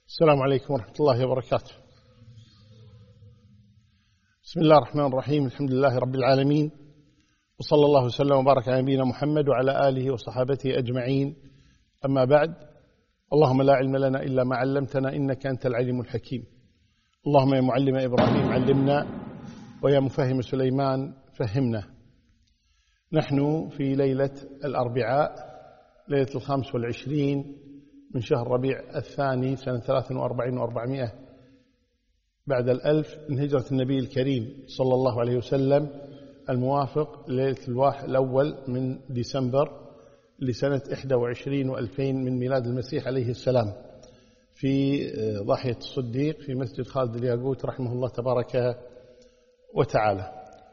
السلام عليكم ورحمة الله وبركاته. بسم الله الرحمن الرحيم، الحمد لله رب العالمين، وصلى الله وسلم وبارك على نبينا محمد وعلى آله وصحابته أجمعين. أما بعد، اللهم لا علم لنا إلا ما علمتنا إنك أنت العليم الحكيم. اللهم يا معلم إبراهيم علمنا، ويا مفهم سليمان فهمنا. نحن في ليلة الأربعاء، ليلة 25 من شهر ربيع الثاني سنة 43 و400 بعد الألف من هجرة النبي الكريم صلى الله عليه وسلم، الموافق ليلة الأول من ديسمبر لسنة 21 و2000 من ميلاد المسيح عليه السلام، في ضاحية الصديق في مسجد خالد الياقوت رحمه الله تبارك وتعالى.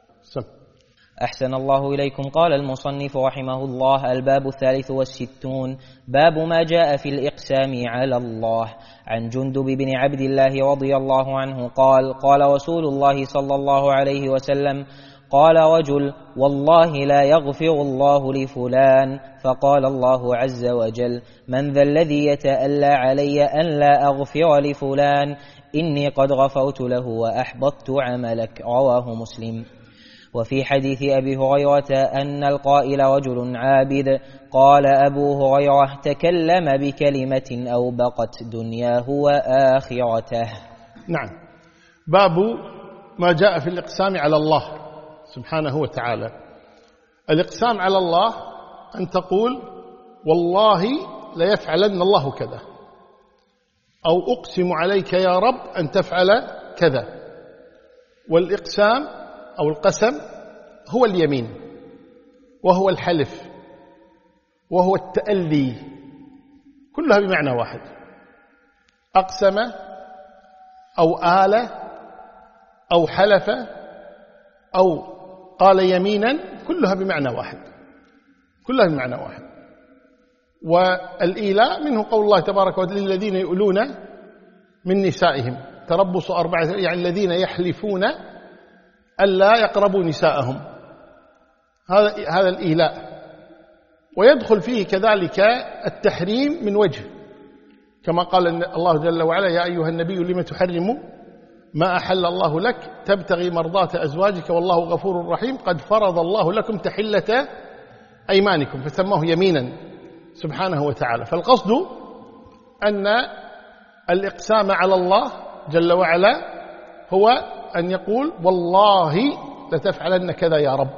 أحسن الله إليكم. قال المصنف رحمه الله: الباب 63، باب ما جاء في الإقسام على الله. عن جندب بن عبد الله رضي الله عنه قال: قال رسول الله صلى الله عليه وسلم: قال رجل: والله لا يغفر الله لفلان. فقال الله عز وجل: من ذا الذي يتألى علي أن لا أغفر لفلان؟ إني قد غفرت له وأحبطت عملك. رواه مسلم. وفي حديث أبي هريرة أن القائل رجل عابد. قال أبو هريرة: تكلم بكلمة أوبقت دنياه وآخرته. نعم، باب ما جاء في الإقسام على الله سبحانه وتعالى. الإقسام على الله أن تقول: والله ليفعلن الله كذا، أو أقسم عليك يا رب أن تفعل كذا. والإقسام أو القسم هو اليمين، وهو الحلف، وهو التألي، كلها بمعنى واحد. أقسم أو آل أو حلف أو قال يمينا، كلها بمعنى واحد، كلها بمعنى واحد. والإيلاء منه قول الله تبارك وتعالى: للذين يؤلون من نسائهم تربص 4، يعني الذين يحلفون ألا يقربوا نساءهم، هذا الإيلاء. ويدخل فيه كذلك التحريم من وجه، كما قال الله جل وعلا: يا أيها النبي لم تحرم ما أحل الله لك تبتغي مرضات أزواجك والله غفور رحيم قد فرض الله لكم تحلة أيمانكم، فسماه يمينا سبحانه وتعالى. فالقصد أن الإقسام على الله جل وعلا هو أن يقول: والله لتفعلن كذا يا رب،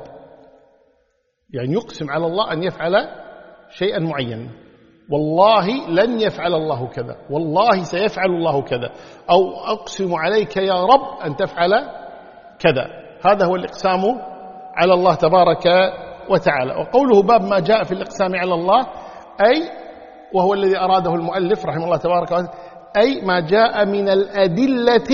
يعني يقسم على الله أن يفعل شيئا معينا. والله لن يفعل الله كذا، والله سيفعل الله كذا، أو أقسم عليك يا رب أن تفعل كذا. هذا هو الإقسام على الله تبارك وتعالى. وقوله باب ما جاء في الإقسام على الله، أي وهو الذي أراده المؤلف رحمه الله تبارك وتعالى، أي ما جاء من الأدلة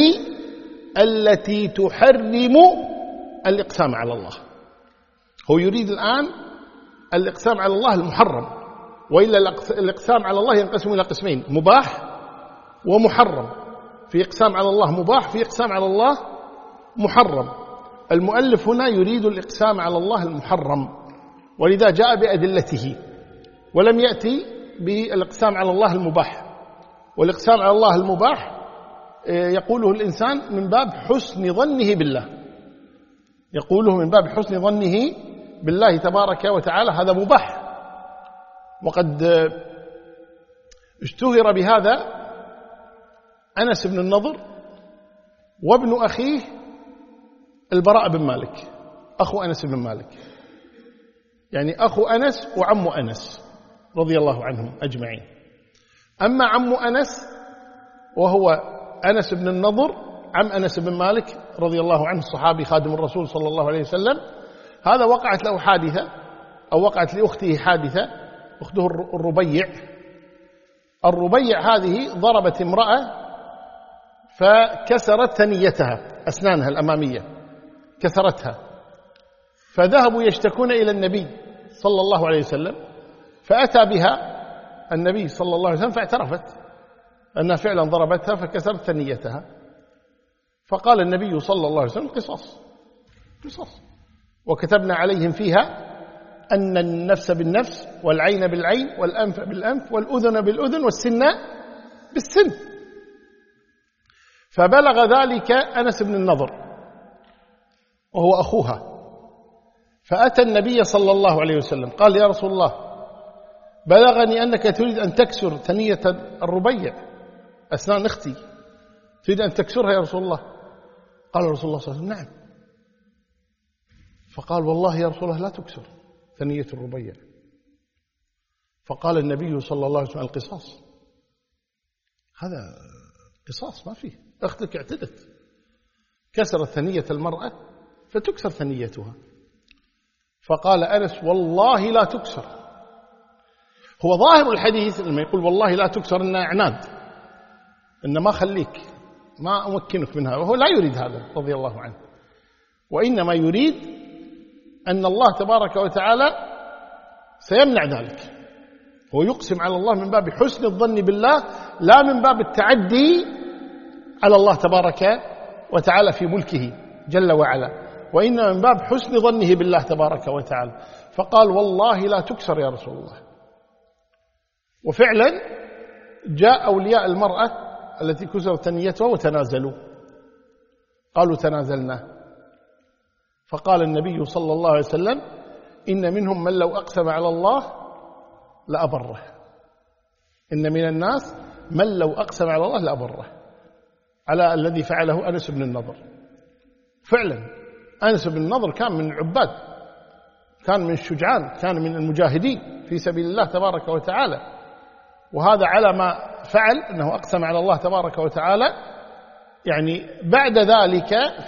التي تحرم الإقسام على الله. هو يريد الآن الإقسام على الله المحرم، وإلا الإقسام على الله ينقسم إلى قسمين: مباح ومحرم. في إقسام على الله مباح، في إقسام على الله محرم. المؤلف هنا يريد الإقسام على الله المحرم، ولذا جاء بأدلته، ولم يأتي بالإقسام على الله المباح. والإقسام على الله المباح يقوله الإنسان من باب حسن ظنه بالله، يقوله من باب حسن ظنه بالله تبارك وتعالى، هذا مباح. وقد اشتهر بهذا أنس بن النضر وابن أخيه البراء بن مالك، أخو أنس بن مالك، يعني أخو أنس وعم أنس رضي الله عنهم أجمعين. أما عم أنس وهو أنس بن النضر عم أنس بن مالك رضي الله عنه، الصحابي خادم الرسول صلى الله عليه وسلم، هذا وقعت له حادثة، أو وقعت لأخته حادثة، أخته الربيع هذه ضربت امرأة فكسرت ثنيتها، أسنانها الأمامية كسرتها، فذهبوا يشتكون إلى النبي صلى الله عليه وسلم، فأتى بها النبي صلى الله عليه وسلم فاعترفت أنها فعلا ضربتها فكسرت ثنيتها. فقال النبي صلى الله عليه وسلم: قصاص، وكتبنا عليهم فيها أن النفس بالنفس والعين بالعين والأنف بالأنف والأذن بالأذن والسن بالسن. فبلغ ذلك أنس بن النضر وهو أخوها، فأتى النبي صلى الله عليه وسلم قال: يا رسول الله، بلغني أنك تريد أن تكسر ثنية الربيع، أسنان أختي، تريد أن تكسرها يا رسول الله؟ قال رسول الله صلى الله عليه وسلم: نعم. فقال: والله يا رسول الله لا تكسر ثنية الربيع. فقال النبي صلى الله عليه وسلم: القصاص، هذا قصاص ما فيه، أختك اعتدت، كسرت ثنية المرأة فتكسر ثنيتها. فقال أنس: والله لا تكسر. هو ظاهر الحديث لما يقول والله لا تكسر إنه عناد، إن ما خليك، ما أمكنك منها، وهو لا يريد هذا رضي الله عنه، وإنما يريد أن الله تبارك وتعالى سيمنع ذلك. هو يقسم على الله من باب حسن الظن بالله، لا من باب التعدي على الله تبارك وتعالى في ملكه جل وعلا، وإنما من باب حسن ظنه بالله تبارك وتعالى. فقال: والله لا تكسر يا رسول الله. وفعلا جاء أولياء المرأة التي كسرت ثنيتها وتنازلوا، قالوا: تنازلنا. فقال النبي صلى الله عليه وسلم: إن منهم من لو أقسم على الله لأبره. إن من الناس من لو أقسم على الله لأبره، على الذي فعله أنس بن النضر. فعلا أنس بن النضر كان من العباد، كان من الشجعان، كان من المجاهدين في سبيل الله تبارك وتعالى، وهذا على ما فعل أنه أقسم على الله تبارك وتعالى. يعني بعد ذلك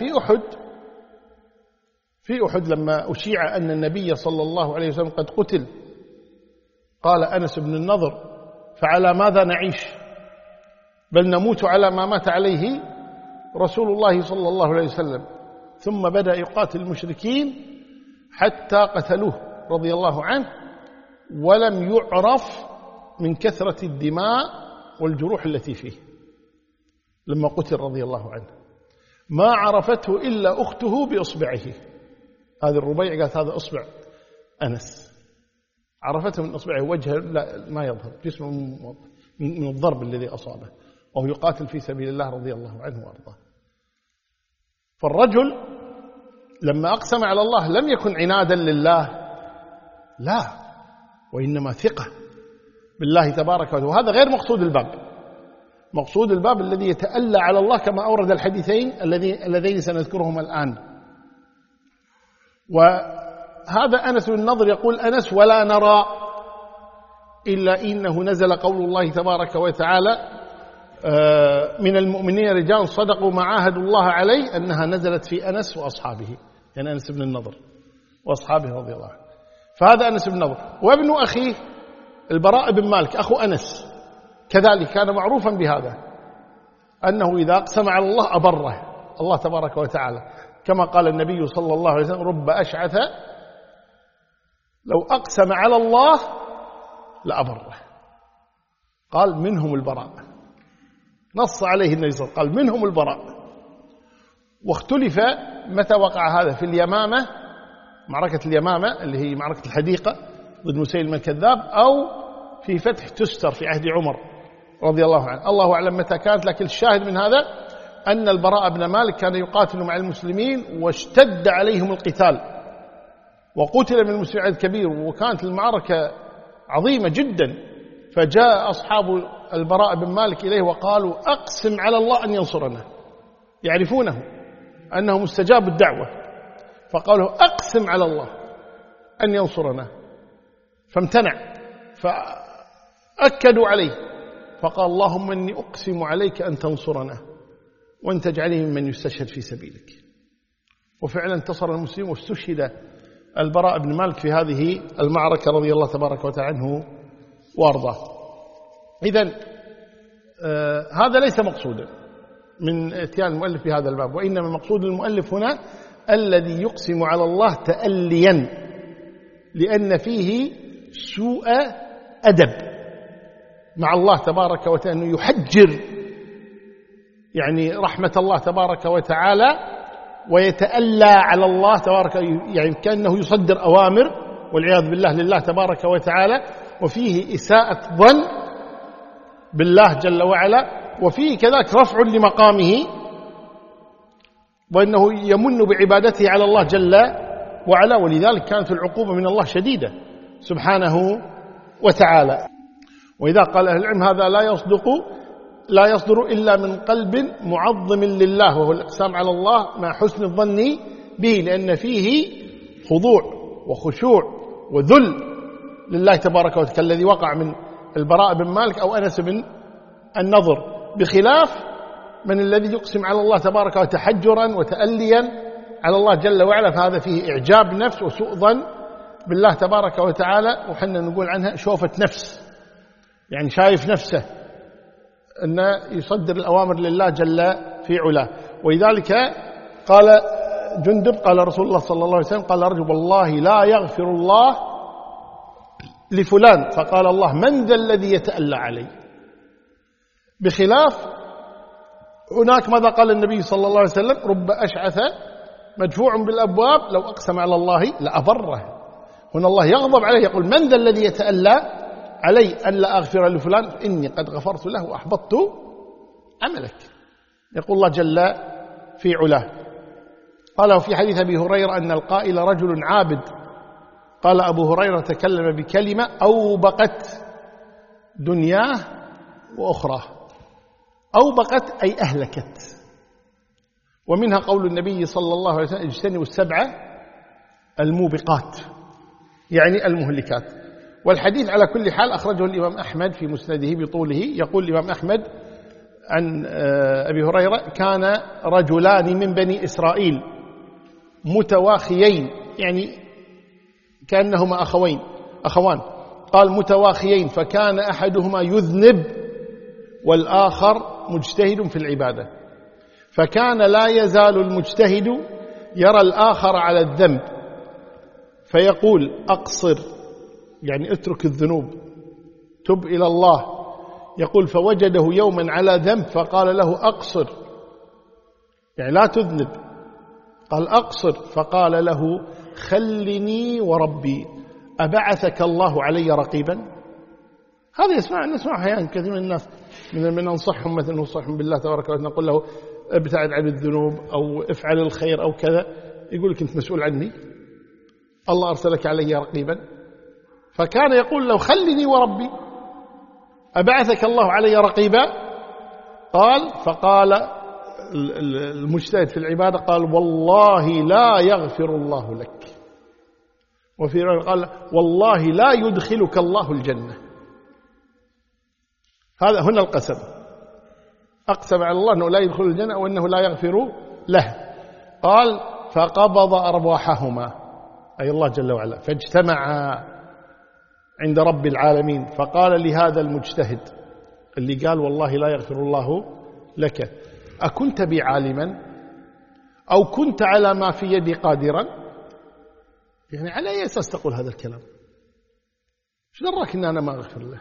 في أحد لما أشيع أن النبي صلى الله عليه وسلم قد قتل، قال أنس بن النضر: فعلى ماذا نعيش؟ بل نموت على ما مات عليه رسول الله صلى الله عليه وسلم. ثم بدأ يقاتل المشركين حتى قتلوه رضي الله عنه، ولم يعرف من كثرة الدماء والجروح التي فيه. لما قتل رضي الله عنه ما عرفته إلا أخته بإصبعه، هذه الربيع قالت: هذا إصبع أنس، عرفته من إصبعه، وجهه لا ما يظهر، جسمه من الضرب الذي أصابه، وهو يقاتل في سبيل الله رضي الله عنه وأرضاه. فالرجل لما أقسم على الله لم يكن عنادا لله، لا، وإنما ثقة بالله تبارك وتعالى، وهذا غير مقصود الباب. مقصود الباب الذي يتألى على الله، كما أورد الحديثين اللذين سنذكرهما الآن. وهذا أنس بن النضر يقول أنس: ولا نرى إلا إنه نزل قول الله تبارك وتعالى: من المؤمنين رجال صدقوا ما عاهدوا الله عليه، أنها نزلت في أنس وأصحابه، يعني أنس بن النضر وأصحابه رضي الله عنه. فهذا أنس بن النضر. وابن أخيه البراء بن مالك أخو أنس كذلك كان معروفا بهذا، أنه إذا أقسم على الله أبره الله تبارك وتعالى، كما قال النبي صلى الله عليه وسلم: رب أشعث لو أقسم على الله لأبره. قال: منهم البراء، نص عليه النبي صلى الله عليه وسلم، قال: منهم البراء. واختلف متى وقع هذا، في اليمامة، معركة اليمامة اللي هي معركة الحديقة ضد مسيلمة الكذاب، أو في فتح تستر في عهد عمر رضي الله عنه، الله أعلم متى كانت. لكن الشاهد من هذا أن البراء بن مالك كان يقاتل مع المسلمين، واشتد عليهم القتال، وقتل من المسلمين عدد كبير، وكانت المعركة عظيمة جدا. فجاء أصحاب البراء بن مالك إليه وقالوا: أقسم على الله أن ينصرنا، يعرفونه أنه مستجاب الدعوة، فقالوا: أقسم على الله أن ينصرنا، فامتنع، فأكدوا عليه، فقال: اللهم إني أقسم عليك أن تنصرنا وأن تجعله ممن يستشهد في سبيلك. وفعلا انتصر المسلمين، واستشهد البراء بن مالك في هذه المعركة رضي الله تبارك وتعالى عنه وارضاه. إذن هذا ليس مقصودا من اتيان المؤلف بهذا الباب، وإنما مقصود المؤلف هنا الذي يقسم على الله تأليا، لأن فيه سوء أدب مع الله تبارك وتعالى، أنه يحجر يعني رحمة الله تبارك وتعالى، ويتألى على الله تبارك، يعني كأنه يصدر أوامر والعياذ بالله لله تبارك وتعالى، وفيه إساءة ظن بالله جل وعلا، وفيه كذلك رفع لمقامه، وأنه يمن بعبادته على الله جل وعلا، ولذلك كانت العقوبة من الله شديدة سبحانه وتعالى. وإذا قال أهل العلم هذا لا يصدر إلا من قلب معظم لله، وهو الإقسام على الله مع حسن الظن به، لأن فيه خضوع وخشوع وذل لله تبارك وتعالى، الذي وقع من البراء بن مالك أو أنس بن النضر، بخلاف من الذي يقسم على الله تبارك وتعالى تحجرا وتأليا على الله جل وعلا، فهذا فيه إعجاب نفس وسوء ظن بالله تبارك وتعالى، وحنا نقول عنها شوفة نفس، يعني شايف نفسه أن يصدر الأوامر لله جل في علاه. ولذلك قال جندب قال رسول الله صلى الله عليه وسلم قال رجل والله لا يغفر الله لفلان، فقال الله من ذا الذي يتألى علي؟ بخلاف هناك ماذا قال النبي صلى الله عليه وسلم رب أشعث مدفوع بالأبواب لو أقسم على الله لأبره. هنا الله يغضب عليه يقول من ذا الذي يتألى علي أن لا أغفر لفلان إني قد غفرت له وأحبطت عملك، يقول الله جل في علاه. قال في حديث أبي هريرة أن القائل رجل عابد، قال أبو هريرة تكلم بكلمة أوبقت دنياه وأخراه، أوبقت أي أهلكت، ومنها قول النبي صلى الله عليه وسلم اجتنبوا السبع الموبقات، يعني المهلكات. والحديث على كل حال أخرجه الإمام أحمد في مسنده بطوله. يقول الإمام أحمد عن أبي هريرة كان رجلان من بني إسرائيل متواخيين، يعني كأنهما أخوان، قال متواخيين، فكان أحدهما يذنب والآخر مجتهد في العبادة، فكان لا يزال المجتهد يرى الآخر على الذنب فيقول أقصر، يعني اترك الذنوب تب إلى الله. يقول فوجده يوما على ذنب فقال له أقصر، يعني لا تذنب، قال أقصر، فقال له خلني وربي أبعثك الله علي رقيبا. هذا نسمع أحيانا كثير من الناس من ننصحهم مثلا ننصحهم بالله تبارك وتعالى، نقول له ابتعد عن الذنوب أو افعل الخير أو كذا، يقول لك أنت مسؤول عني، الله أرسلك علي رقيبا. فكان يقول له خلني وربي أبعثك الله علي رقيبا. فقال المجتهد في العبادة قال والله لا يغفر الله لك، وفي رواية قال والله لا يدخلك الله الجنة. هذا هنا القسم، أقسم على الله أنه لا يدخل الجنة وأنه لا يغفر له. قال فقبض أرواحهما، أي الله جل وعلا، فاجتمعا عند رب العالمين، فقال لهذا المجتهد اللي قال والله لا يغفر الله لك أكنت بي عالما أو كنت على ما في يدي قادرا؟ يعني على أي أساس تقول هذا الكلام؟ ايش دراك إن أنا ما أغفر له؟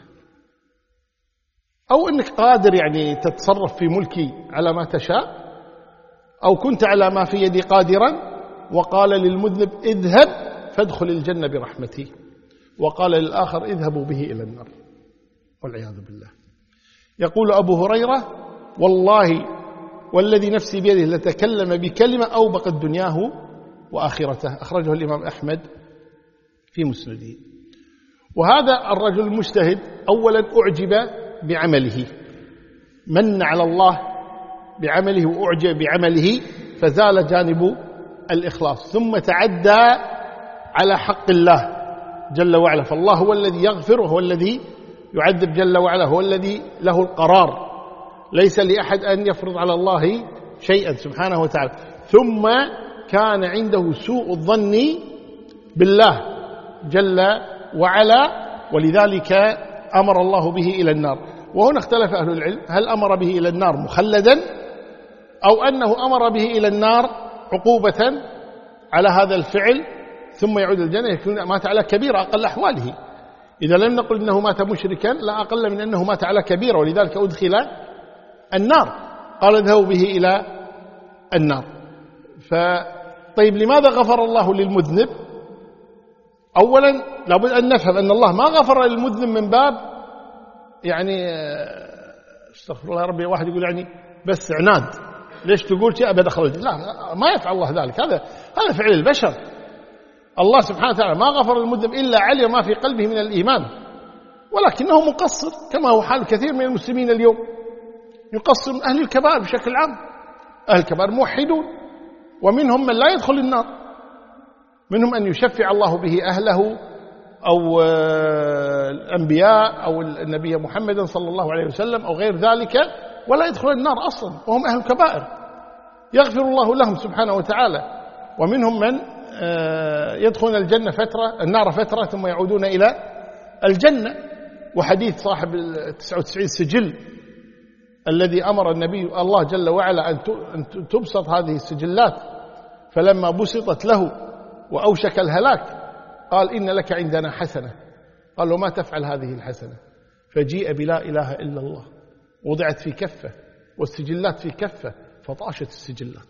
أو أنك قادر يعني تتصرف في ملكي على ما تشاء؟ أو كنت على ما في يدي قادرا؟ وقال للمذنب اذهب فادخل الجنة برحمتي، وقال للآخر اذهبوا به إلى النار، والعياذ بالله. يقول أبو هريرة والله والذي نفسي بيده لتكلم بكلمة أوبقت دنياه وآخرته، أخرجه الإمام أحمد في مسنده. وهذا الرجل المجتهد أولا أعجب بعمله، من على الله بعمله وأعجب بعمله فزال جانب الإخلاص، ثم تعدى على حق الله جل وعلا، فالله هو الذي يغفر وهو الذي يعذب جل وعلا، هو الذي له القرار، ليس لأحد أن يفرض على الله شيئا سبحانه وتعالى. ثم كان عنده سوء الظن بالله جل وعلا، ولذلك أمر الله به إلى النار. وهنا اختلف أهل العلم هل أمر به إلى النار مخلدا أو أنه أمر به إلى النار عقوبة على هذا الفعل ثم يعود الجنة، يكون مات على كبيرة أقل أحواله. إذا لم نقل إنه مات مشركا لا أقل من أنه مات على كبيرة، ولذلك أدخل النار، قال اذهبوا به إلى النار. طيب لماذا غفر الله للمذنب؟ أولا لابد أن نفهم أن الله ما غفر للمذنب من باب يعني استغفر الله ربي، واحد يقول يعني بس عناد، ليش تقول شيء أبي أدخل الجنة؟ لا، ما يفعل الله ذلك، هذا فعل البشر. الله سبحانه وتعالى ما غفر المذنب إلا علم ما في قلبه من الإيمان، ولكنه مقصر كما هو حال كثير من المسلمين اليوم، يقصر من أهل الكبائر بشكل عام. أهل الكبائر موحدون، ومنهم من لا يدخل النار، منهم أن يشفع الله به أهله أو الأنبياء أو النبي محمد صلى الله عليه وسلم أو غير ذلك، ولا يدخل النار أصلا وهم أهل الكبائر، يغفر الله لهم سبحانه وتعالى. ومنهم من يدخلون النار فترة ثم يعودون إلى الجنة. وحديث صاحب 99 سجل الذي أمر النبي الله جل وعلا أن تبسط هذه السجلات، فلما بسطت له وأوشك الهلاك قال إن لك عندنا حسنة. قال له ما تفعل هذه الحسنة؟ فجيء بلا إله إلا الله، وضعت في كفة والسجلات في كفة، فطاشت السجلات.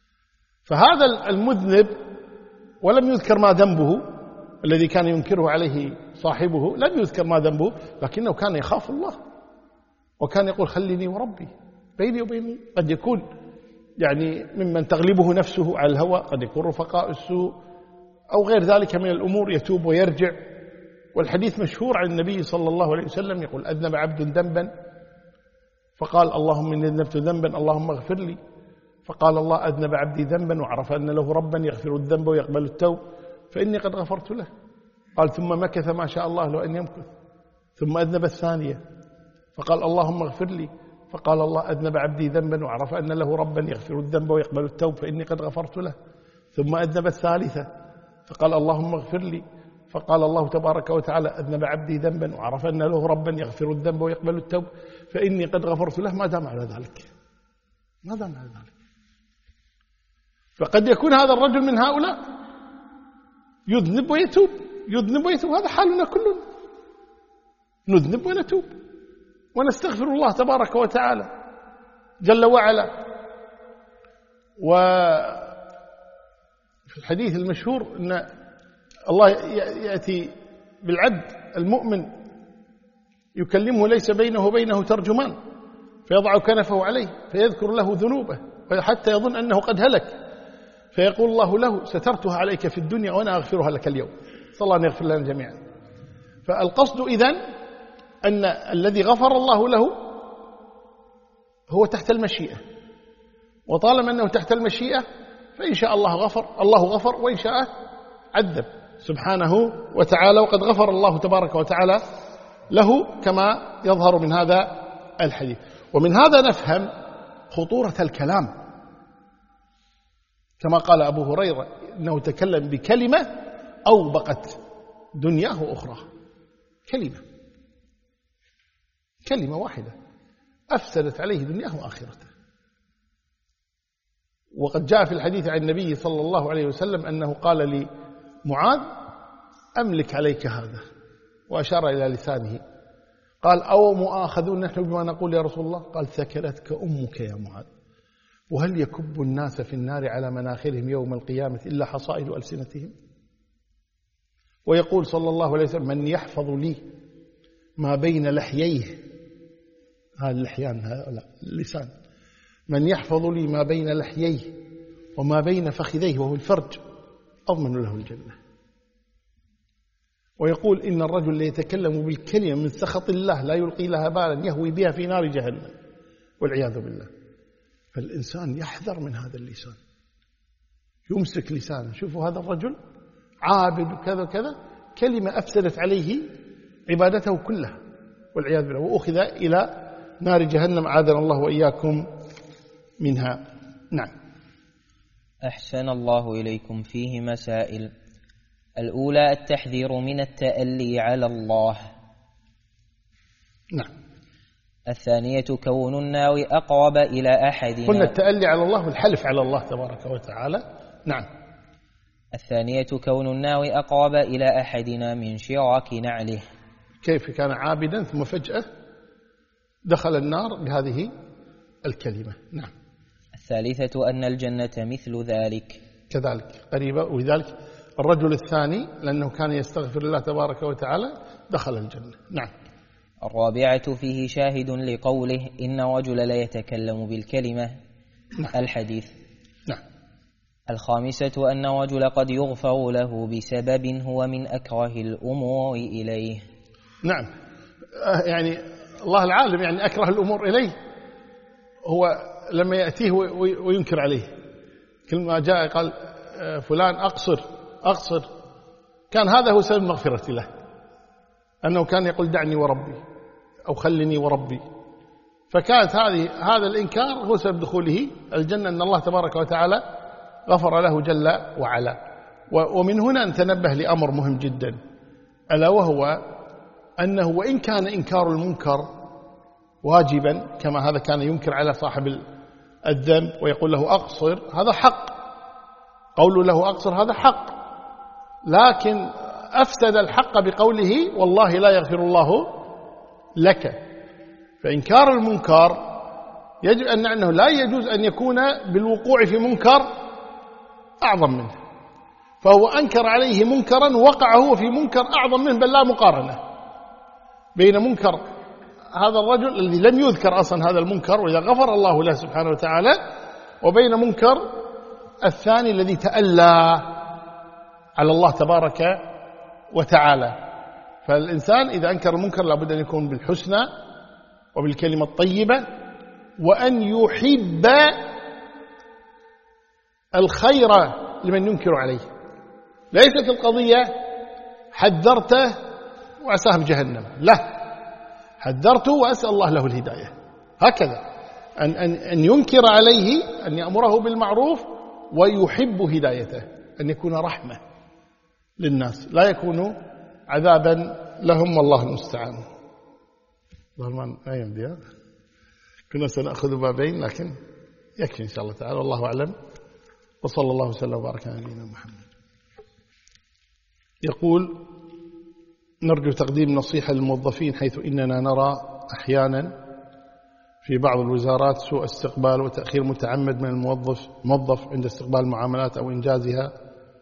فهذا المذنب ولم يذكر ما ذنبه الذي كان ينكره عليه صاحبه، لم يذكر ما ذنبه، لكنه كان يخاف الله، وكان يقول خليني وربي بيني وبيني. قد يكون يعني ممن تغلبه نفسه على الهوى، قد يكون رفقاء السوء أو غير ذلك من الأمور، يتوب ويرجع. والحديث مشهور عن النبي صلى الله عليه وسلم يقول أذنب عبد ذنبا فقال اللهم إني أذنبت ذنبا اللهم اغفر لي، فقال الله أذنب عبدي ذنبا وعرف أن له ربا يغفر الذنب ويقبل التوب فإني قد غفرت له. قال ثم مكث ما شاء الله له أن يمكث، ثم أذنب الثانية فقال اللهم اغفر لي، فقال الله أذنب عبدي ذنبا وعرف أن له ربا يغفر الذنب ويقبل التوب فإني قد غفرت له. ثم أذنب الثالثة فقال اللهم اغفر لي، فقال الله تبارك وتعالى أذنب عبدي ذنبا وعرف أن له ربا يغفر الذنب ويقبل التوب فإني قد غفرت له، ما دام على ذلك. فقد يكون هذا الرجل من هؤلاء يذنب ويتوب، هذا حالنا كلنا، نذنب ونتوب ونستغفر الله تبارك وتعالى جل وعلا. وفي الحديث المشهور أن الله يأتي بالعبد المؤمن يكلمه ليس بينه وبينه ترجمان، فيضع كنفه عليه فيذكر له ذنوبه حتى يظن أنه قد هلك، فيقول الله له سترتها عليك في الدنيا وأنا أغفرها لك اليوم. صلى الله أن يغفر لنا جميعا. فالقصد إذن أن الذي غفر الله له هو تحت المشيئة، وطالما أنه تحت المشيئة فإن شاء الله غفر وإن شاء عذب سبحانه وتعالى، وقد غفر الله تبارك وتعالى له كما يظهر من هذا الحديث. ومن هذا نفهم خطورة الكلام، كما قال أبو هريرة إنه تكلم بكلمة أوبقت دنياه وأخراه، كلمة واحدة أفسدت عليه دنياه وآخرته. وقد جاء في الحديث عن النبي صلى الله عليه وسلم أنه قال لمعاذ أملك عليك هذا، وأشار إلى لسانه، قال أو مؤاخذون نحن بما نقول يا رسول الله؟ قال ثكلتك أمك يا معاذ، وهل يكب الناس في النار على مناخرهم يوم القيامة إلا حصائد ألسنتهم؟ ويقول صلى الله عليه وسلم من يحفظ لي ما بين لحييه، هذا اللحيان هذا اللسان، من يحفظ لي ما بين لحييه وما بين فخذيه وهو الفرج أضمن له الجنة. ويقول إن الرجل اللي يتكلم بالكلمة من سخط الله لا يلقي لها بالا يهوي بها في نار جهنم والعياذ بالله. فالإنسان يحذر من هذا اللسان، يمسك لسانه. شوفوا هذا الرجل عابد كذا كذا، كلمة أفسدت عليه عبادته كلها والعياذ بالله، وأخذ إلى نار جهنم أعاذنا الله وإياكم منها. نعم. أحسن الله إليكم. فيه مسائل. الأولى التحذير من التألي على الله. نعم. الثانية كون الناوي أقرب إلى أحدنا. قلنا التألي على الله والحلف على الله تبارك وتعالى. نعم. الثانية كون الناوي أقرب إلى أحدنا من شراك نعله. كيف كان عابدا ثم فجأة دخل النار بهذه الكلمة. نعم. الثالثة أن الجنة مثل ذلك كذلك قريبة. ولذلك الرجل الثاني لأنه كان يستغفر الله تبارك وتعالى دخل الجنة. نعم. الرابعة فيه شاهد لقوله إن رجل لا يتكلم بالكلمة. الحديث. نعم. الخامسة أن رجل قد يغفر له بسبب هو من أكره الأمور إليه. نعم، يعني الله العالم يعني أكره الأمور إليه هو لما يأتيه وينكر عليه. كل ما جاء قال فلان أقصر، كان هذا هو سبب المغفرة له، أنه كان يقول دعني وربي أو خلني وربي، فكانت هذا الإنكار هو سبب دخوله الجنة، أن الله تبارك وتعالى غفر له جل وعلا. ومن هنا نتنبه لأمر مهم جدا، ألا وهو أنه وإن كان إنكار المنكر واجبا كما هذا كان ينكر على صاحب الذنب ويقول له أقصر، هذا حق، قوله له أقصر هذا حق، لكن أفسد الحق بقوله والله لا يغفر الله لك. فإنكار المنكر يجب أن أنه لا يجوز أن يكون بالوقوع في منكر أعظم منه، فهو أنكر عليه منكرا وقع هو في منكر أعظم منه، بل لا مقارنة بين منكر هذا الرجل الذي لم يذكر أصلا هذا المنكر وإذا غفر الله له سبحانه وتعالى، وبين منكر الثاني الذي تألى على الله تبارك وتعالى. فالإنسان إذا أنكر المنكر لابد أن يكون بالحسنى وبالكلمة الطيبة، وأن يحب الخير لمن ينكر عليه. ليست القضية حذرته وعساه بجهنم، لا، حذرته وأسأل الله له الهداية، هكذا أن ينكر عليه، أن يأمره بالمعروف ويحب هدايته، أن يكون رحمة للناس لا يكون عذابا لهم، والله المستعان. اللهم لا يمدي، كنا سنأخذ بابين لكن يكفي إن شاء الله تعالى، والله أعلم، وصلى الله وسلم وبارك على نبينا محمد. يقول نرجو تقديم نصيحة للموظفين، حيث إننا نرى أحيانا في بعض الوزارات سوء استقبال وتأخير متعمد من الموظف عند استقبال المعاملات أو إنجازها،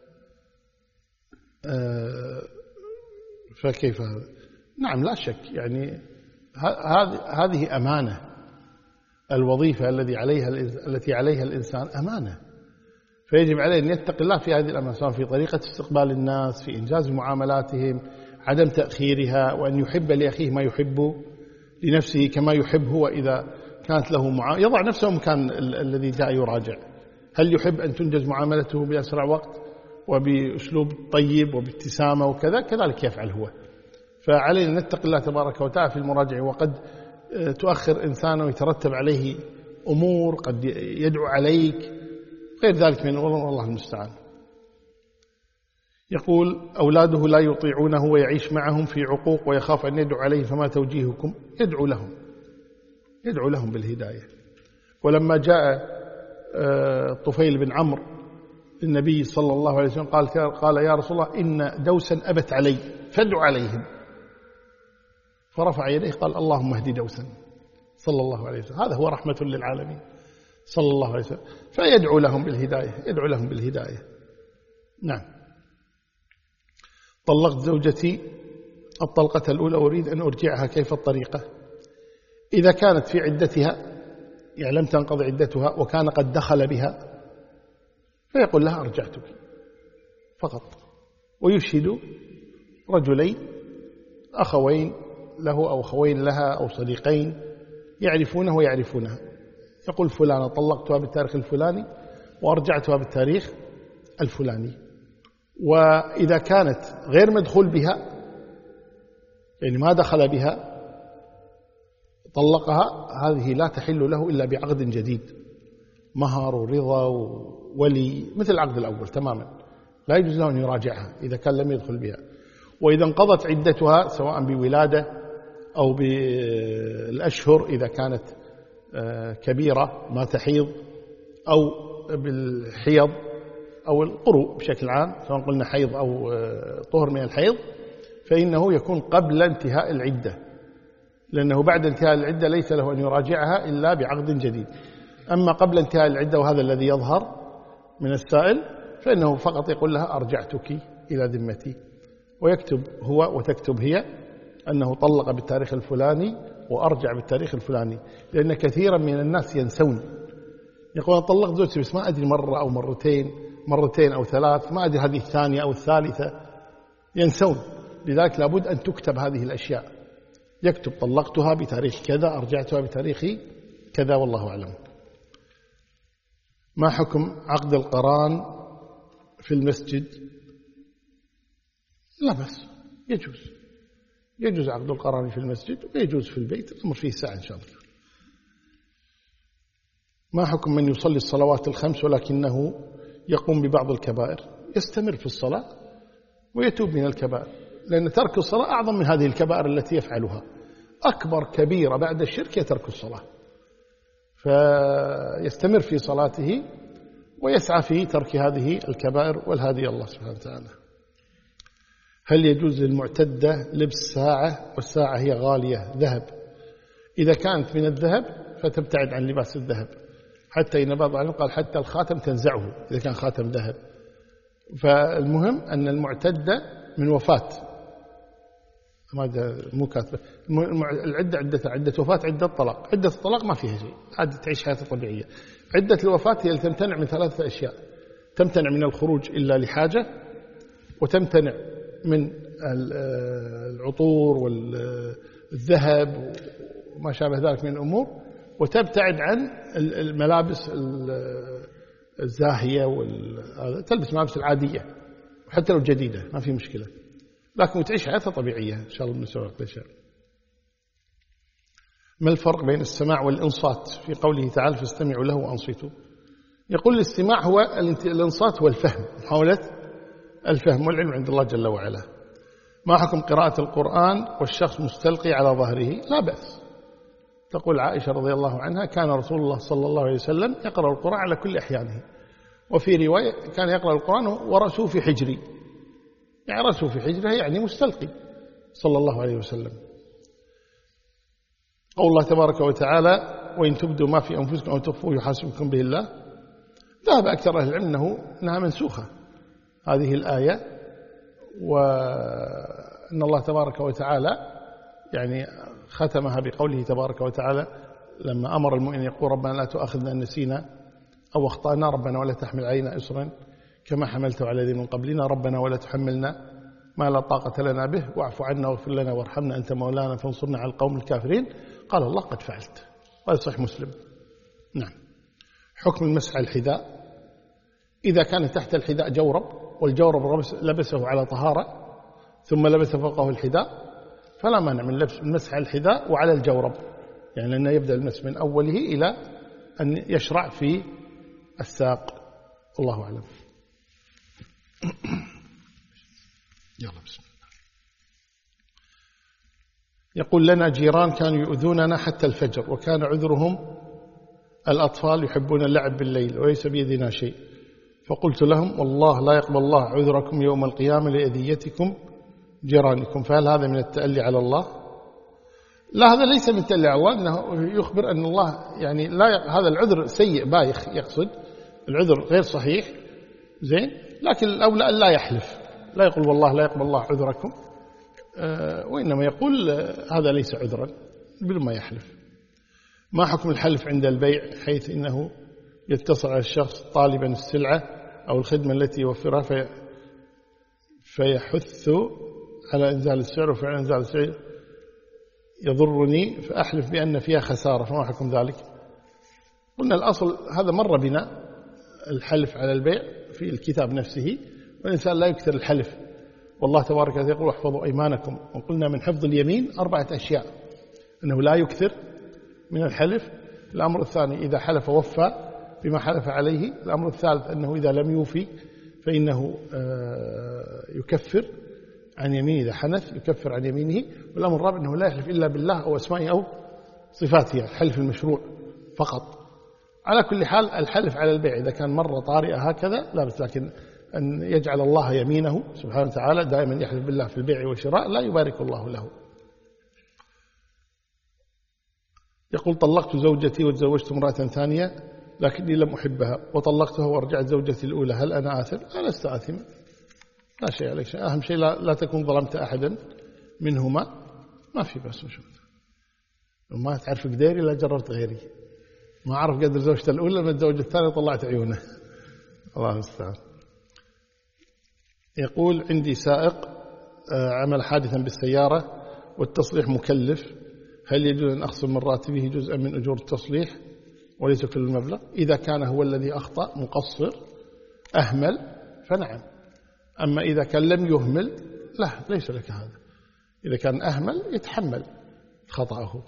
فكيف هذا؟ نعم لا شك، يعني هذه أمانة، الوظيفة التي عليها الإنسان أمانة، فيجب عليه أن يتقي الله في هذه الأمانة، سواء في طريقة استقبال الناس، في إنجاز معاملاتهم، عدم تأخيرها، وأن يحب لأخيه ما يحب لنفسه كما يحب هو إذا كانت له يضع نفسه مكان الذي جاء يراجع، هل يحب أن تنجز معاملته بأسرع وقت وبأسلوب طيب وبابتسامة وكذا، كذلك يفعل هو. فعلينا أن نتقي الله تبارك وتعالى في المراجع، وقد تؤخر إنسان ويترتب عليه أمور، قد يدعو عليك غير ذلك من والله المستعان. يقول أولاده لا يطيعونه ويعيش معهم في عقوق ويخاف أن يدعو عليه، فما توجيهكم؟ يدعو لهم بالهداية. ولما جاء طفيل بن عمرو للنبي صلى الله عليه وسلم قال يا رسول الله إن دوسا أبت علي فادعو عليهم، فرفع يديه قال اللهم اهدي دوسا صلى الله عليه وسلم. هذا هو رحمة للعالمين صلى الله عليه وسلم، فيدعو لهم بالهداية. نعم. طلقت زوجتي الطلقة الأولى وأريد أن أرجعها، كيف الطريقة؟ إذا كانت في عدتها، يعني لم تنقضي عدتها وكان قد دخل بها، فيقول لها أرجعتك فقط، ويشهد رجلين أخوين له أو أخوين لها أو صديقين يعرفونه ويعرفونها، يقول فلانة طلقتها بالتاريخ الفلاني وأرجعتها بالتاريخ الفلاني. وإذا كانت غير مدخول بها، يعني ما دخل بها، طلقها، هذه لا تحل له إلا بعقد جديد، مهر ورضا وولي، مثل العقد الأول تماما، لا يجوز له أن يراجعها إذا كان لم يدخل بها. وإذا انقضت عدتها سواء بولادة أو بالأشهر إذا كانت كبيرة ما تحيض، أو بالحيض أو القروء بشكل عام، سواء قلنا حيض أو طهر من الحيض، فإنه يكون قبل انتهاء العدة، لأنه بعد انتهاء العدة ليس له أن يراجعها إلا بعقد جديد. أما قبل انتهاء العدة، وهذا الذي يظهر من السائل، فإنه فقط يقول لها أرجعتك إلى ذمتي، ويكتب هو وتكتب هي أنه طلق بالتاريخ الفلاني وأرجع بالتاريخ الفلاني، لأن كثيرا من الناس ينسون، يقول طلقت زوجتي بس ما أدري مرة أو مرتين أو ثلاث، ما أدري هذه الثانية أو الثالثة، ينسون. لذلك لابد أن تكتب هذه الأشياء، يكتب طلقتها بتاريخ كذا، أرجعتها بتاريخ كذا، والله أعلم. ما حكم عقد القران في المسجد؟ لا بس يجوز عقد القران في المسجد ويجوز في البيت، الأمر فيه ساعة إن شاء الله. ما حكم من يصلي الصلوات الخمس ولكنه يقوم ببعض الكبائر؟ يستمر في الصلاة ويتوب من الكبائر، لأن ترك الصلاة أعظم من هذه الكبائر التي يفعلها. أكبر كبيرة بعد الشرك هي ترك الصلاة، فيستمر في صلاته ويسعى في ترك هذه الكبائر، والهادي الله سبحانه وتعالى. هل يجوز للمعتدة لبس ساعة والساعة هي غالية ذهب؟ إذا كانت من الذهب فتبتعد عن لباس الذهب، حتى إن بعض العلماء قال حتى الخاتم تنزعه إذا كان خاتم ذهب. فالمهم أن المعتدة من وفاة، ماذا مو كاتبة العدة، عدة وفاة، عدة طلاق. عدة الطلاق ما فيها شيء، عادة تعيش حياة طبيعية. عدة الوفاة هي اللي تمتنع من ثلاثة أشياء: تمتنع من الخروج إلا لحاجة، وتمتنع من العطور والذهب وما شابه ذلك من الأمور، وتبتعد عن الملابس الزاهية تلبس ملابس العادية حتى لو جديدة ما في مشكلة، لكن تعيش حياتها طبيعية إن شاء الله. من سوى الأشياء. ما الفرق بين السماع والإنصات في قوله تعالى فاستمعوا له وأنصتوا؟ يقول الاستماع هو الإنصات هو الفهم، محاولة الفهم، والعلم عند الله جل وعلا. ما حكم قراءة القرآن والشخص مستلقي على ظهره؟ لا بأس. تقول عائشة رضي الله عنها كان رسول الله صلى الله عليه وسلم يقرأ القرآن على كل أحيانه، وفي رواية كان يقرأ القرآن ورأسه في حجري، يعني رأسه في حجره يعني مستلقي صلى الله عليه وسلم. قول الله تبارك وتعالى وإن تبدوا ما في أنفسكم أو تخفوه يحاسبكم به الله، ذهب أكثر أهل العلم أنها منسوخة هذه الآية، وأن الله تبارك وتعالى يعني ختمها بقوله تبارك وتعالى لما أمر المؤمن يقول ربنا لا تؤاخذنا إن نسينا أو أخطأنا، ربنا ولا تحمل علينا إصرا كما حملته على الذين من قبلنا، ربنا ولا تحملنا ما لا طاقة لنا به واعف عنا واغفر لنا وارحمنا أنت مولانا فانصرنا على القوم الكافرين. قال الله قد فعلت. هذا صحيح مسلم. نعم. حكم المسح على الحذاء: إذا كان تحت الحذاء جورب والجورب لبسه على طهارة ثم لبس فوقه الحذاء فلا مانع من لبس المسح على الحذاء وعلى الجورب، يعني لأنه يبدأ المسح من أوله إلى أن يشرع في الساق. الله أعلم. يلا بسم الله. يقول لنا جيران كانوا يؤذوننا حتى الفجر، وكان عذرهم الأطفال يحبون اللعب بالليل وليس بيدنا شيء، فقلت لهم والله لا يقبل الله عذركم يوم القيامة لأذيتكم جيرانكم، فهل هذا من التألي على الله؟ لا، هذا ليس من التألي على الله، إنه يخبر أن الله يعني لا، هذا العذر سيء بايخ، يقصد العذر غير صحيح زين، لكن الأولى أن لا يحلف، لا يقول والله لا يقبل الله عذركم، وإنما يقول هذا ليس عذرا بدون ما يحلف. ما حكم الحلف عند البيع حيث إنه يتصل على الشخص طالبا السلعة أو الخدمة التي يوفرها فيحث على إنزال السعر، وفعلا إنزال السعر يضرني فأحلف بأن فيها خسارة، فما حكم ذلك؟ قلنا الأصل هذا مر بنا الحلف على البيع في الكتاب نفسه، والإنسان لا يكثر الحلف، والله تبارك وتعالى يقول احفظوا أيمانكم، وقلنا من حفظ اليمين 4 أشياء: أنه لا يكثر من الحلف، الأمر الثاني إذا حلف وفى بما حلف عليه، الأمر الثالث أنه إذا لم يوفي فإنه يكفر عن يمينه، إذا حنث يكفر عن يمينه، والأمر الرابع أنه لا يحلف إلا بالله أو أسمائه أو صفاته، الحلف المشروع فقط. على كل حال الحلف على البيع إذا كان مرة طارئة هكذا لا بس، لكن أن يجعل الله يمينه سبحانه وتعالى دائما يحلف بالله في البيع والشراء لا يبارك الله له. يقول طلقت زوجتي وتزوجت امرأة ثانية لكني لم أحبها وطلقتها ورجعت زوجتي الأولى، هل أنا آثم؟ أنا لست آثما، لا شيء عليك، أهم شيء لا تكون ظلمت أحدا منهما، ما في بس ما تعرف قديري لا جربت غيري، ما أعرف قدر زوجته الأولى لما الزوجة الثانية طلعت عيونه. الله المستعان. يقول عندي سائق عمل حادثا بالسيارة والتصليح مكلف، هل يجوز أن أخصم من راتبه جزءا من أجور التصليح وليس كل المبلغ؟ إذا كان هو الذي أخطأ مقصر أهمل فنعم، أما إذا كان لم يهمل لا، ليس لك هذا. إذا كان أهمل يتحمل خطأه.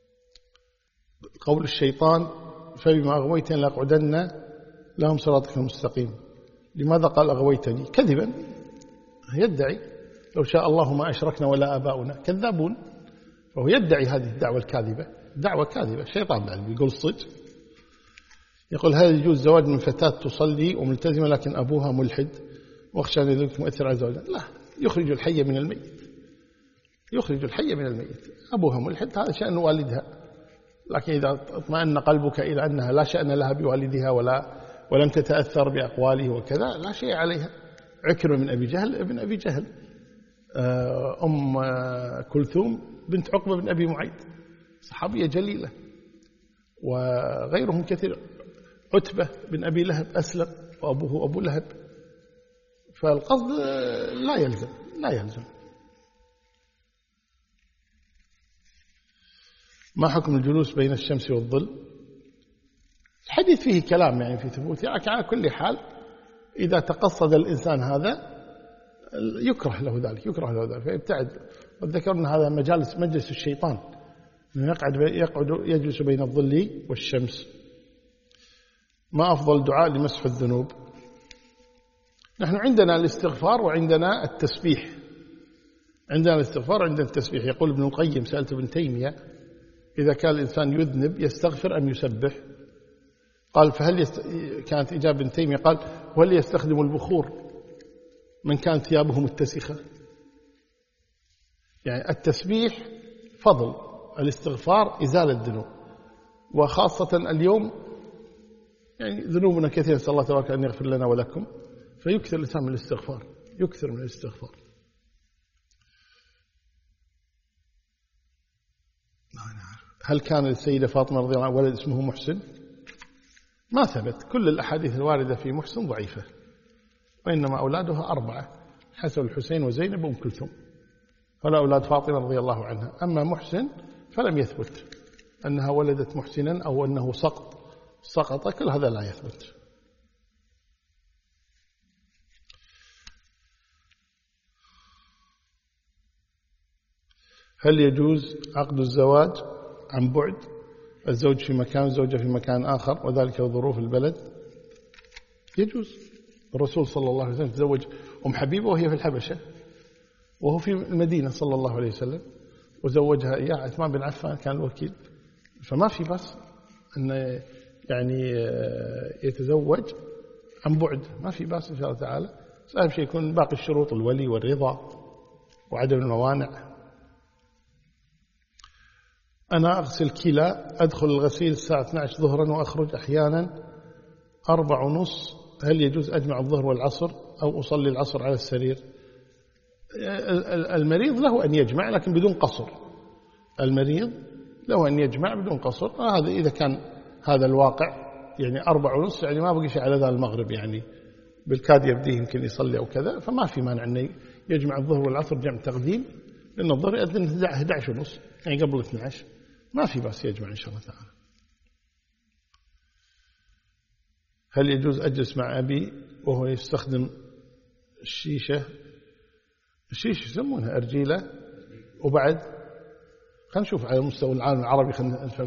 قول الشيطان فبما أغويتني لأقعدن لهم صراطك المستقيم، لماذا قال أغويتني؟ كذبا، يدعي لو شاء الله ما أشركنا ولا آباؤنا، كذابون. فهو يدعي هذه الدعوة الكاذبة، دعوة كاذبة، الشيطان بعد يقول الصدق. يقول هل يجوز زواج من فتاة تصلي وملتزمة لكن أبوها ملحد واخشى أن ذلك مؤثر على زوجها؟ لا، يخرج الحي من الميت، يخرج الحي من الميت. أبوها ملحد هذا شأن والدها، لكن إذا اطمأن قلبك إلى أنها لا شأن لها بوالدها ولم تتأثر بأقواله وكذا لا شيء عليها. عكرمة من أبي جهل ابن أبي جهل، أم كلثوم بنت عقبة بن أبي معيط صحابية جليلة، وغيرهم كثير، عتبة بن أبي لهب أسلم وأبوه أبو لهب. فالقصد لا يلزم، لا يلزم. ما حكم الجلوس بين الشمس والظل؟ الحديث فيه كلام يعني في ثبوته، لكن على كل حال إذا تقصد الإنسان هذا يكره له ذلك، يكره له ذلك فيبتعد. وذكرنا هذا مجلس الشيطان، يقعد يجلس بين الظل والشمس. ما أفضل دعاء لمسح الذنوب؟ نحن عندنا الاستغفار وعندنا التسبيح، عندنا الاستغفار وعندنا التسبيح. يقول ابن القيم سألت ابن تيمية إذا كان الإنسان يذنب يستغفر أم يسبح؟ قال فهل كانت إجابة ابن تيمية قال وهل يستخدم البخور من كانت ثيابه متسخة؟ يعني التسبيح فضل، الاستغفار إزالة الذنوب، وخاصة اليوم يعني ذنوبنا كثيرة، نسأل الله تبارك أن يغفر لنا ولكم، فيكثر الإنسان من الاستغفار، يكثر من الاستغفار. هل كان للسيدة فاطمة رضي الله عنها ولد اسمه محسن؟ ما ثبت، كل الأحاديث الواردة في محسن ضعيفة، وإنما أولادها 4: حسن الحسين وزينب وأم كلثوم، هؤلاء أولاد فاطمة رضي الله عنها. أما محسن فلم يثبت أنها ولدت محسنا أو أنه سقط، كل هذا لا يثبت. هل يجوز عقد الزواج عن بعد، الزوج في مكان والزوجة في مكان آخر وذلك لظروف البلد؟ يجوز. الرسول صلى الله عليه وسلم تزوج أم حبيبة وهي في الحبشة وهو في المدينة صلى الله عليه وسلم، وزوجها إياه عثمان بن عفان كان الوكيل. فما في بس أن يعني يتزوج عن بعد، ما في بس إن شاء الله تعالى. أهم شيء يكون باقي الشروط، الولي والرضا وعدم الموانع. أنا أغسل كلى، أدخل الغسيل الساعة 12 ظهرا وأخرج أحيانا 4:30، هل يجوز أجمع الظهر والعصر أو أصلي العصر على السرير؟ المريض له أن يجمع لكن بدون قصر، المريض له أن يجمع بدون قصر. هذا إذا كان هذا الواقع يعني 4:30 يعني ما بقي شيء على ذا المغرب، يعني بالكاد يبديه يمكن يصلي أو كذا، فما في مانع أن يجمع الظهر والعصر جمع تقديم، لأن الظهر يأذن 11:30 يعني قبل 12، ما في بس يجمع إن شاء الله تعالى. هل يجوز أجلس مع أبي وهو يستخدم الشيشة يسمونها أرجيلة، وبعد خلينا نشوف على مستوى العالم العربي، خلينا نفهم.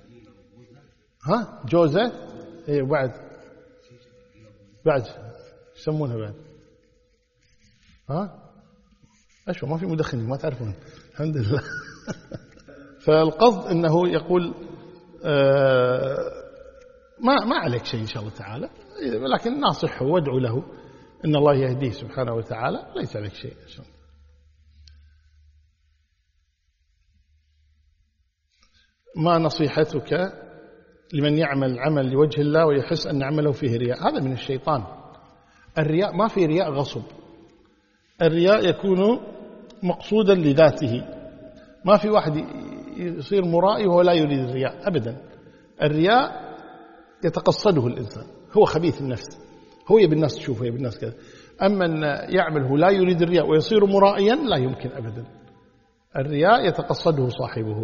جوزة، إيه، بعد يسمونها بعد أشوف ما في مدخنين ما تعرفون الحمد لله. فالقصد أنه يقول ما عليك شيء إن شاء الله تعالى، لكن ناصحه وادعو له إن الله يهديه سبحانه وتعالى، ليس عليك شيء إن شاء الله. ما نصيحتك لمن يعمل عمل لوجه الله ويحس أن عمله فيه رياء؟ هذا من الشيطان. الرياء ما في رياء غصب، الرياء يكون مقصودا لذاته، ما في واحد يصير مرائي وهو لا يريد الرياء أبدا. الرياء يتقصده الإنسان، هو خبيث النفس، هو يبي الناس تشوفه، يبي الناس كذا. أما أن يعمله لا يريد الرياء ويصير مرائيا لا يمكن أبدا. الرياء يتقصده صاحبه.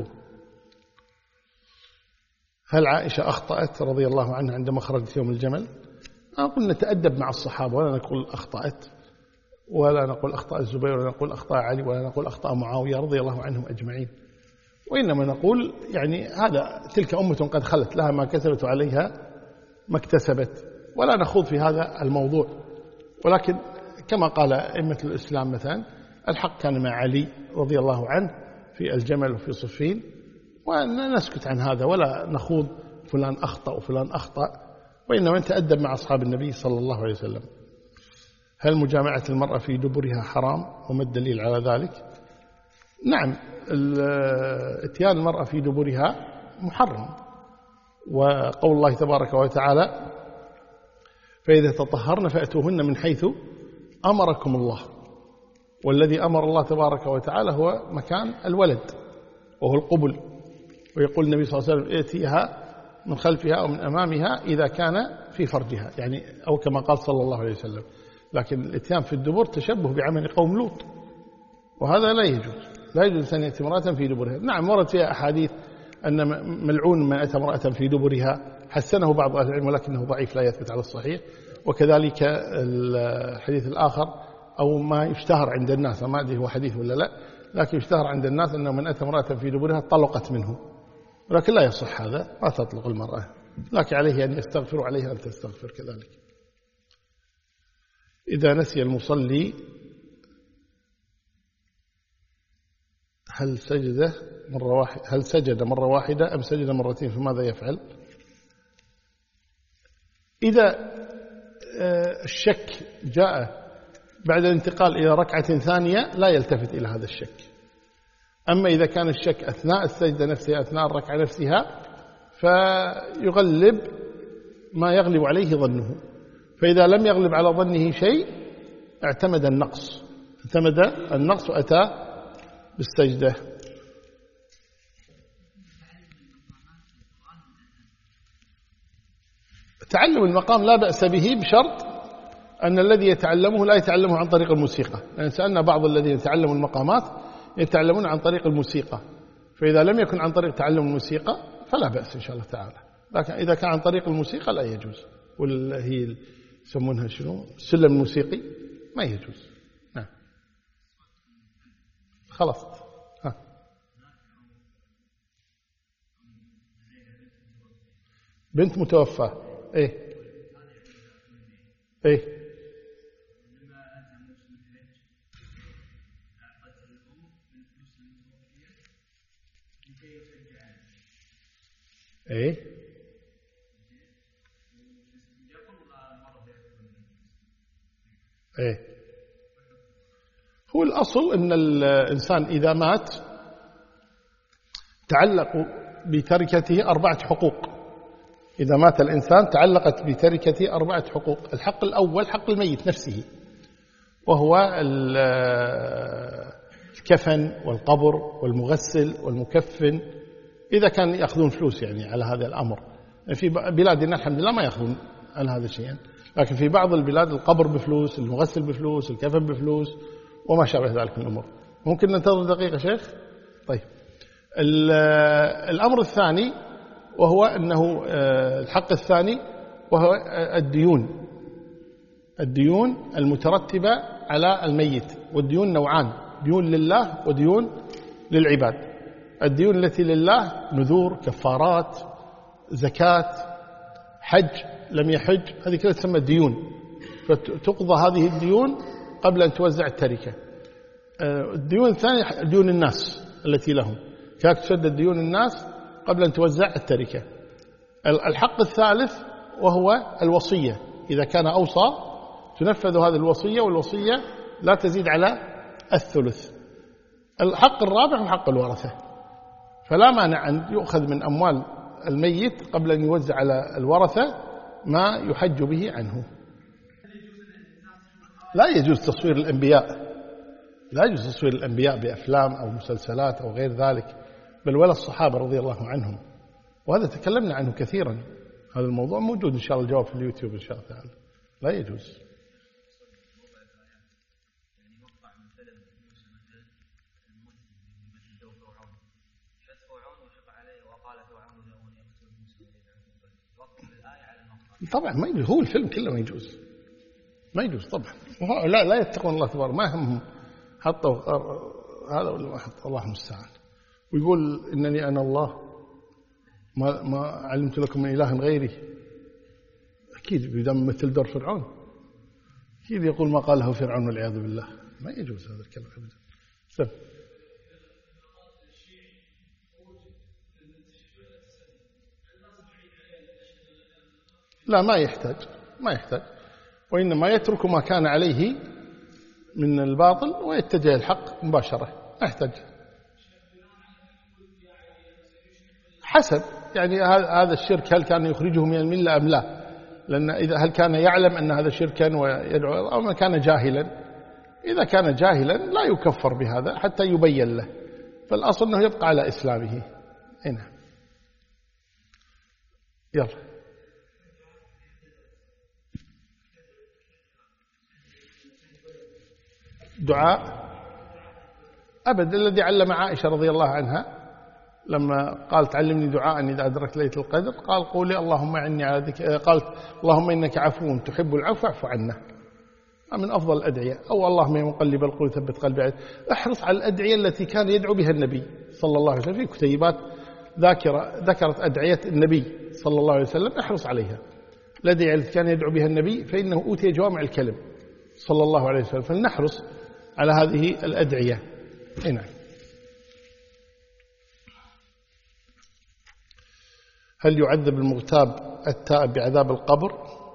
هل عائشة أخطأت رضي الله عنها عندما خرجت يوم الجمل؟ أقول نتأدب مع الصحابة، ولا نقول أخطأت، ولا نقول أخطأ الزبير، ولا نقول أخطأ علي، ولا نقول أخطأ معاوية رضي الله عنهم أجمعين. وإنما نقول يعني تلك أمة قد خلت، لها ما كسبت وعليها ما اكتسبت، ولا نخوض في هذا الموضوع. ولكن كما قال أئمة الإسلام مثلا الحق كان مع علي رضي الله عنه في الجمل وفي صفين، ونسكت عن هذا ولا نخوض فلان أخطأ وفلان أخطأ، وإنما نتأدب مع أصحاب النبي صلى الله عليه وسلم. هل مجامعة المرأة في دبرها حرام وما الدليل على ذلك؟ نعم، اتيان المرأة في دبرها محرم، وقول الله تبارك وتعالى فإذا تطهرن فأتوهن من حيث أمركم الله. والذي أمر الله تبارك وتعالى هو مكان الولد وهو القبل، ويقول النبي صلى الله عليه وسلم ائتيها من خلفها أو من أمامها إذا كان في فرجها، يعني أو كما قال صلى الله عليه وسلم. لكن الاتيان في الدبر تشبه بعمل قوم لوط، وهذا لا يجوز. لا يجوز أن يأتي امرأة في دبرها. نعم ورد فيها أحاديث أن ملعون من أتى امرأة في دبرها، حسنه بعض أهل العلم ولكنه ضعيف لا يثبت على الصحيح. وكذلك الحديث الآخر أو ما يشتهر عند الناس، ما أدري هو حديث ولا لا، لكن يشتهر عند الناس أنه من أتى امرأة في دبرها طلقت منه، ولكن لا يصح هذا، ما تطلق المرأة، لكن عليه أن يستغفر وعليها أن تستغفر كذلك. إذا نسي المصلي هل سجد مرة واحدة أم سجد مرتين، فماذا يفعل؟ إذا الشك جاء بعد الانتقال إلى ركعة ثانية لا يلتفت إلى هذا الشك. أما إذا كان الشك أثناء السجدة نفسها، أثناء الركعة نفسها، فيغلب ما يغلب عليه ظنه. فإذا لم يغلب على ظنه شيء اعتمد النقص وأتى بالسجدة. تعلم المقام لا بأس به بشرط أن الذي يتعلمه لا يتعلمه عن طريق الموسيقى، لأن سألنا بعض الذين يتعلموا المقامات يتعلمون عن طريق الموسيقى، فإذا لم يكن عن طريق تعلم الموسيقى فلا بأس إن شاء الله تعالى. لكن إذا كان عن طريق الموسيقى لا يجوز، ولا هي يسمونها شنو، السلم الموسيقي، ما يجوز. نعم خلاص. بنت متوفى، ايه هو الأصل أن الإنسان إذا مات تعلق بتركته 4 حقوق. إذا مات الإنسان تعلقت بتركته 4 حقوق. الحق الأول حق الميت نفسه، وهو الكفن والقبر والمغسل والمكفن، إذا كان يأخذون فلوس يعني على هذا الأمر. في بلادنا الحمد لله ما يأخذون على هذا الشيء، لكن في بعض البلاد القبر بفلوس، المغسل بفلوس، الكفن بفلوس، وما شابه ذلك من الأمور. ممكن ننتظر دقيقة شيخ؟ طيب. الأمر الثاني وهو أنه الحق الثاني وهو الديون المترتبة على الميت. والديون نوعان، ديون لله وديون للعباد. الديون التي لله نذور، كفارات، زكاة، حج لم يحج، هذه كلها تسمى ديون، فتقضى هذه الديون قبل أن توزع التركة. الديون الثانية ديون الناس التي لهم، كانت تسدد ديون الناس قبل أن توزع التركة. الحق الثالث وهو الوصية، إذا كان أوصى تنفذ هذه الوصية، والوصية لا تزيد على الثلث. الحق الرابع هو حق الورثة، فلا مانع أن يؤخذ من أموال الميت قبل أن يوزع على الورثة ما يحج به عنه. لا يجوز تصوير الأنبياء، لا يجوز تصوير الأنبياء بأفلام أو مسلسلات أو غير ذلك، بل ولا الصحابة رضي الله عنهم، وهذا تكلمنا عنه كثيرا. هذا الموضوع موجود إن شاء الله الجواب في اليوتيوب إن شاء الله تعالى. لا يجوز. طبعا ما يجوز، هو الفيلم كله ما يجوز، ما يجوز طبعا. لا يتقون الله تبارك، ما همهم حطوا هذا ولا ما حط، الله المستعان. ويقول إنني أنا الله ما علمت لكم من إله غيري. أكيد بدم مثل دور فرعون، أكيد يقول ما قاله فرعون والعياذ بالله. ما يجوز هذا الكلام أبدا. لا ما يحتاج، وإنما يترك ما كان عليه من الباطل ويتجه الحق مباشرة، ما يحتاج. حسب يعني هذا الشرك هل كان يخرجه من الملة أم لا، لأن هل كان يعلم أن هذا شركا ويدعو، أو ما كان جاهلا. إذا كان جاهلا لا يكفر بهذا حتى يبين له، فالأصل أنه يبقى على إسلامه. هنا يلا دعاء أبدا. الذي علم عائشة رضي الله عنها لما قالت علمني دعاء إذا أدركت ليلة القدر، قال قولي اللهم إني على ذكر، قالت اللهم إنك عفو تحب العفو فاعف عنا. من أفضل الأدعية. أو اللهم يا مقلب القلوب ثبت قلبي عليك. احرص على الأدعية التي كان يدعو بها النبي صلى الله عليه وسلم، في كتيبات ذكرت أدعية النبي صلى الله عليه وسلم، احرص عليها. الأدعية التي كان يدعو بها النبي فإنه أوتي جوامع الكلم صلى الله عليه وسلم، فلنحرص على هذه الأدعية. هنا هل يعذب المغتاب التائب بعذاب القبر؟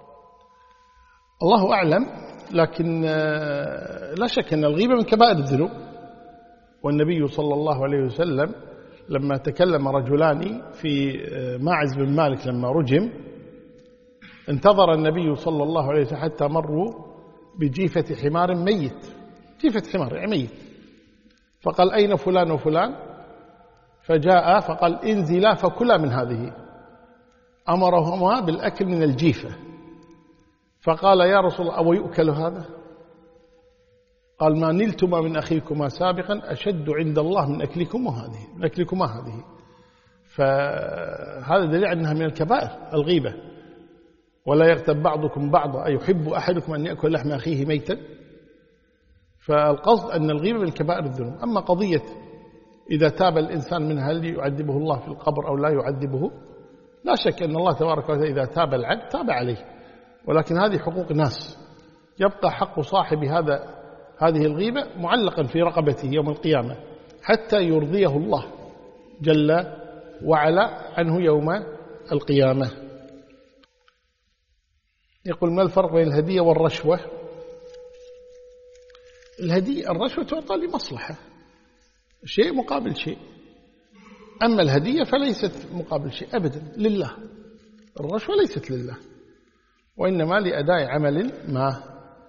الله أعلم، لكن لا شك أن الغيبة من كبائر الذنوب. والنبي صلى الله عليه وسلم لما تكلم رجلان في ماعز بن مالك لما رجم، انتظر النبي صلى الله عليه وسلم حتى مروا بجيفة حمار ميت، جيفة حمار يعني ميت، فقال أين فلان وفلان؟ فجاء فقال انزلا فكلا من هذه، أمرهما بالأكل من الجيفة. فقال يا رسول الله أو يؤكل هذا؟ قال ما نلتما من أخيكما سابقا أشد عند الله من أكلكما هذه. فهذا دليل أنها من الكبائر الغيبة. ولا يغتب بعضكم بعضا أيحب أحدكم أن يأكل لحم أخيه ميتا. فالقصد أن الغيبة من الكبائر الذنوب. أما قضية إذا تاب الإنسان منها هل يعذبه الله في القبر أو لا يعذبه، لا شك أن الله تبارك وتعالى إذا تاب العبد تاب عليه، ولكن هذه حقوق ناس، يبقى حق صاحب هذه الغيبة معلقا في رقبته يوم القيامة حتى يرضيه الله جل وعلا عنه يوم القيامة. يقول ما الفرق بين الهدية والرشوة؟ الرشوة تعطى لمصلحة، شيء مقابل شيء. أما الهدية فليست مقابل شيء أبدا، لله. الرشوة ليست لله، وإنما لأداء عمل ما.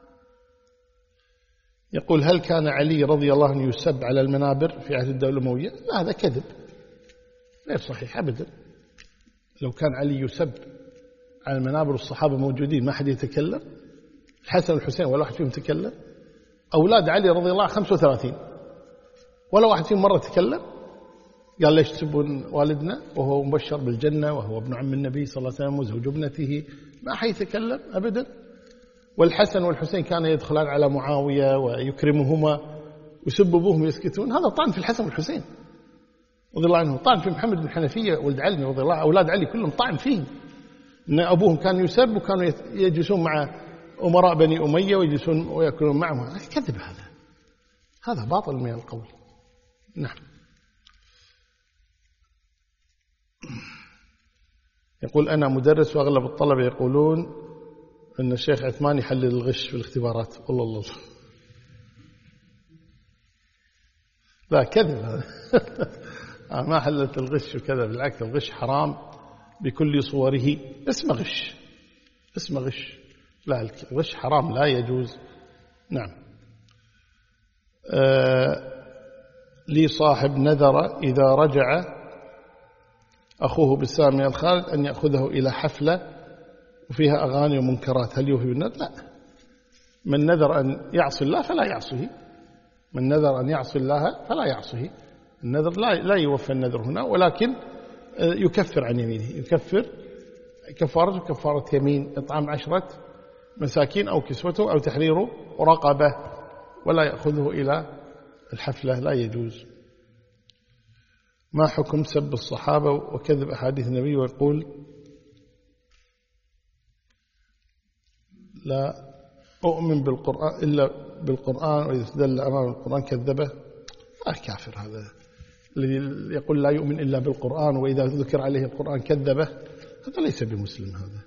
يقول هل كان علي رضي الله عنه يسب على المنابر في عهد الدولة الأموية؟ لا، هذا كذب غير صحيح أبدا. لو كان علي يسب على المنابر والصحابة موجودين ما حد يتكلم، الحسن والحسين ولا واحد فيهم تكلم، أولاد علي رضي الله عنه 35 ولا واحد فيهم مرة تكلم قال ليش تسبون والدنا وهو مبشر بالجنة وهو ابن عم النبي صلى الله عليه وسلم وزوج ابنته؟ ما حيتكلم أبدا. والحسن والحسين كان يدخلان على معاوية ويكرمهما ويسب أبوهم ويسكتون. هذا طعن في الحسن والحسين رضي الله عنه، طعن في محمد بن حنفية ولد علي رضي الله، أولاد علي كلهم طعن فيهم، إن أبوهم كان يسب وكانوا يجلسون مع أمراء بني أمية ويجلسون ويأكلون معهم. كذب، هذا باطل من القول. نعم. يقول أنا مدرس وأغلب الطلبة يقولون أن الشيخ عثمان يحلل الغش في الاختبارات. الله لا، كذب هذا. ما حللت الغش وكذا، بالعكس الغش حرام بكل صوره. اسمه غش، لا، الغش حرام لا يجوز. نعم. لي صاحب نذر إذا رجع أخوه بالسلام من الخارج أن يأخذه إلى حفلة وفيها أغاني ومنكرات، هل يوفي بالنذر؟ لا. من نذر أن يعصي الله فلا يعصيه، من نذر أن يعصي الله فلا يعصيه. النذر لا يوفى النذر هنا، ولكن يكفر عن يمينه، يكفر كفارة يمين، إطعام 10 مساكين أو كسوته أو تحرير رقبة، ولا يأخذه إلى الحفلة، لا يجوز. ما حكم سب الصحابة وكذب أحاديث النبي ويقول لا أؤمن بالقرآن إلا بالقرآن وإذا استدل أمام القرآن كذبه؟ كافر هذا الذي يقول لا يؤمن إلا بالقرآن وإذا ذكر عليه القرآن كذبه، هذا ليس بمسلم. هذا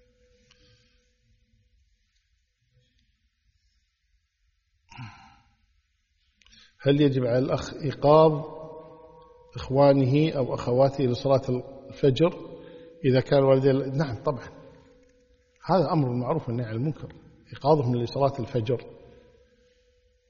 هل يجب على الأخ إيقاظ إخوانه أو أخواته لصلاة الفجر إذا كان والديه؟ نعم طبعا، هذا أمر معروف والنهي عن المنكر، إيقاظهم لصلاة الفجر.